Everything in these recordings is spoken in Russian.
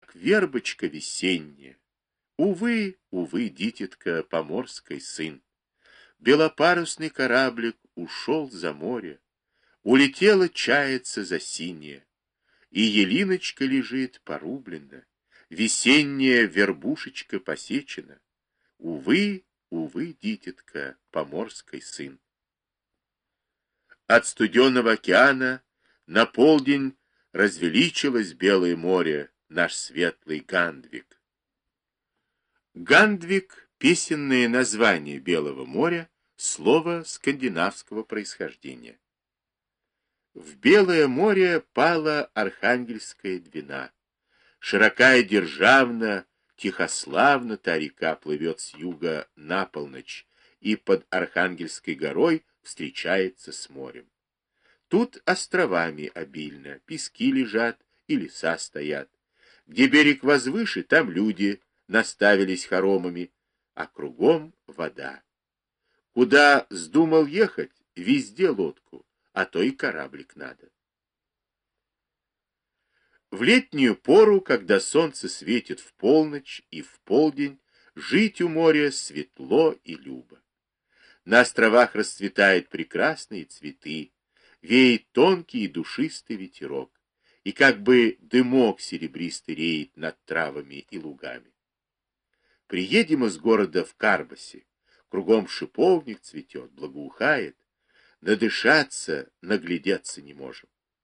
как вербочка весенняя. Увы, увы, дитятка, поморской сын. Белопарусный кораблик ушел за море, улетела чаяться за синее, и елиночка лежит порублена, весенняя вербушечка посечена. Увы, увы, дитятка, поморской сын. От студенного океана на полдень развеличилось белое море, наш светлый Гандвик. Гандвик — песенное название Белого моря, слово скандинавского происхождения. В Белое море пала Архангельская Двина. Широка и державна, тихославно та река плывет с юга на полночь и под Архангельской горой встречается с морем. Тут островами обильно, пески лежат и леса стоят. Где берег возвыше, там люди наставились хоромами, а кругом вода. Куда вздумал ехать, везде лодку, а то и кораблик надо. В летнюю пору, когда солнце светит в полночь и в полдень, жить у моря светло и любо. На островах расцветают прекрасные цветы, веет тонкий и душистый ветерок, и как бы дымок серебристый реет над травами и лугами. Приедем из города в Карбасе, кругом шиповник цветет, благоухает, надышаться, наглядеться не можем.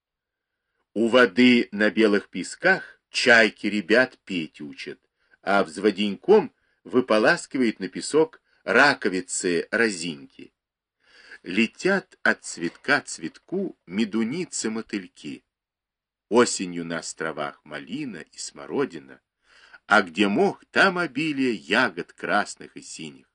У воды на белых песках чайки ребят петь учат, а взводеньком выполаскивает на песок раковицы-разинки. Летят от цветка цветку медуницы-мотыльки. Осенью на островах малина и смородина, а где мох, там обилие ягод красных и синих.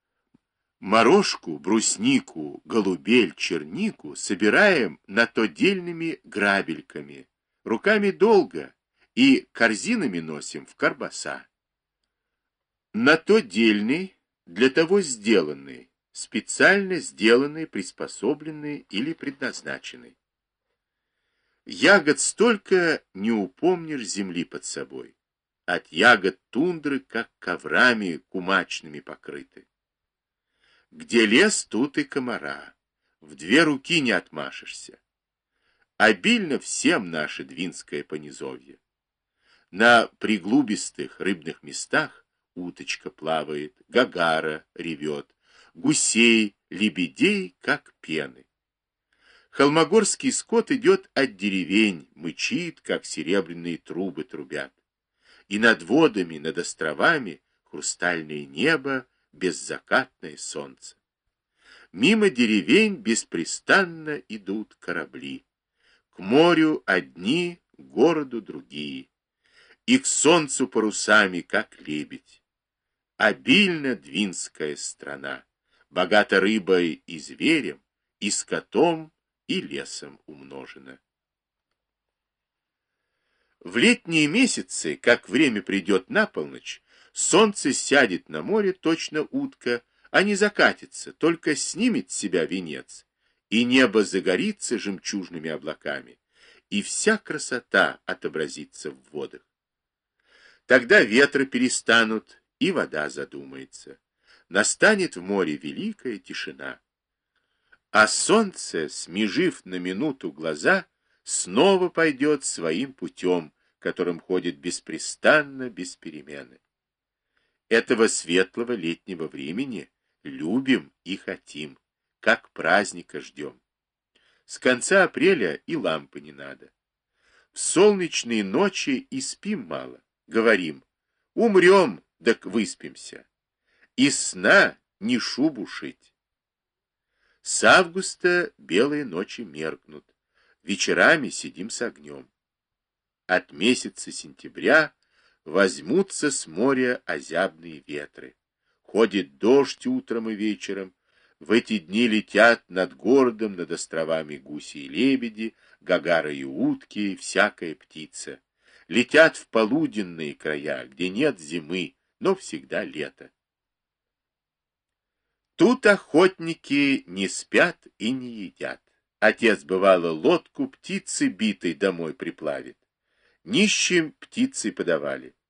Морожку, бруснику, голубель, чернику собираем на то дельными грабельками, руками долго, и корзинами носим в карбаса. На то дельный, для того сделанный, специально сделанный, приспособленный или предназначенный. Ягод столько не упомнишь земли под собой. От ягод тундры, как коврами кумачными покрыты. Где лес, тут и комара. В две руки не отмашешься. Обильно всем наше Двинское понизовье. На приглубистых рыбных местах уточка плавает, гагара ревет, гусей, лебедей, как пены. Холмогорский скот идет от деревень, мычит, как серебряные трубы трубят. И над водами, над островами хрустальное небо, беззакатное солнце. Мимо деревень беспрестанно идут корабли. К морю одни, к городу другие. И к солнцу парусами, как лебедь. Обильно Двинская страна, богата рыбой и зверем, и скотом, и лесом умножена. В летние месяцы, как время придет на полночь, солнце сядет на море, точно утка, а не закатится, только снимет с себя венец, и небо загорится жемчужными облаками, и вся красота отобразится в водах. Тогда ветры перестанут, и вода задумается. Настанет в море великая тишина. А солнце, смежив на минуту глаза, снова пойдет своим путем, которым ходит беспрестанно, без перемены. Этого светлого летнего времени любим и хотим, как праздника ждем. С конца апреля и лампы не надо. В солнечные ночи и спим мало. Говорим, умрем, так выспимся. Из сна ни шубу шить. С августа белые ночи меркнут. Вечерами сидим с огнем. От месяца сентября возьмутся с моря озябные ветры. Ходит дождь утром и вечером. В эти дни летят над городом, над островами гуси и лебеди, гагары и утки, всякая птица. Летят в полуденные края, где нет зимы, но всегда лето. Тут охотники не спят и не едят. Отец, бывало, лодку птицы битой домой приплавит. нищим птицей подавали.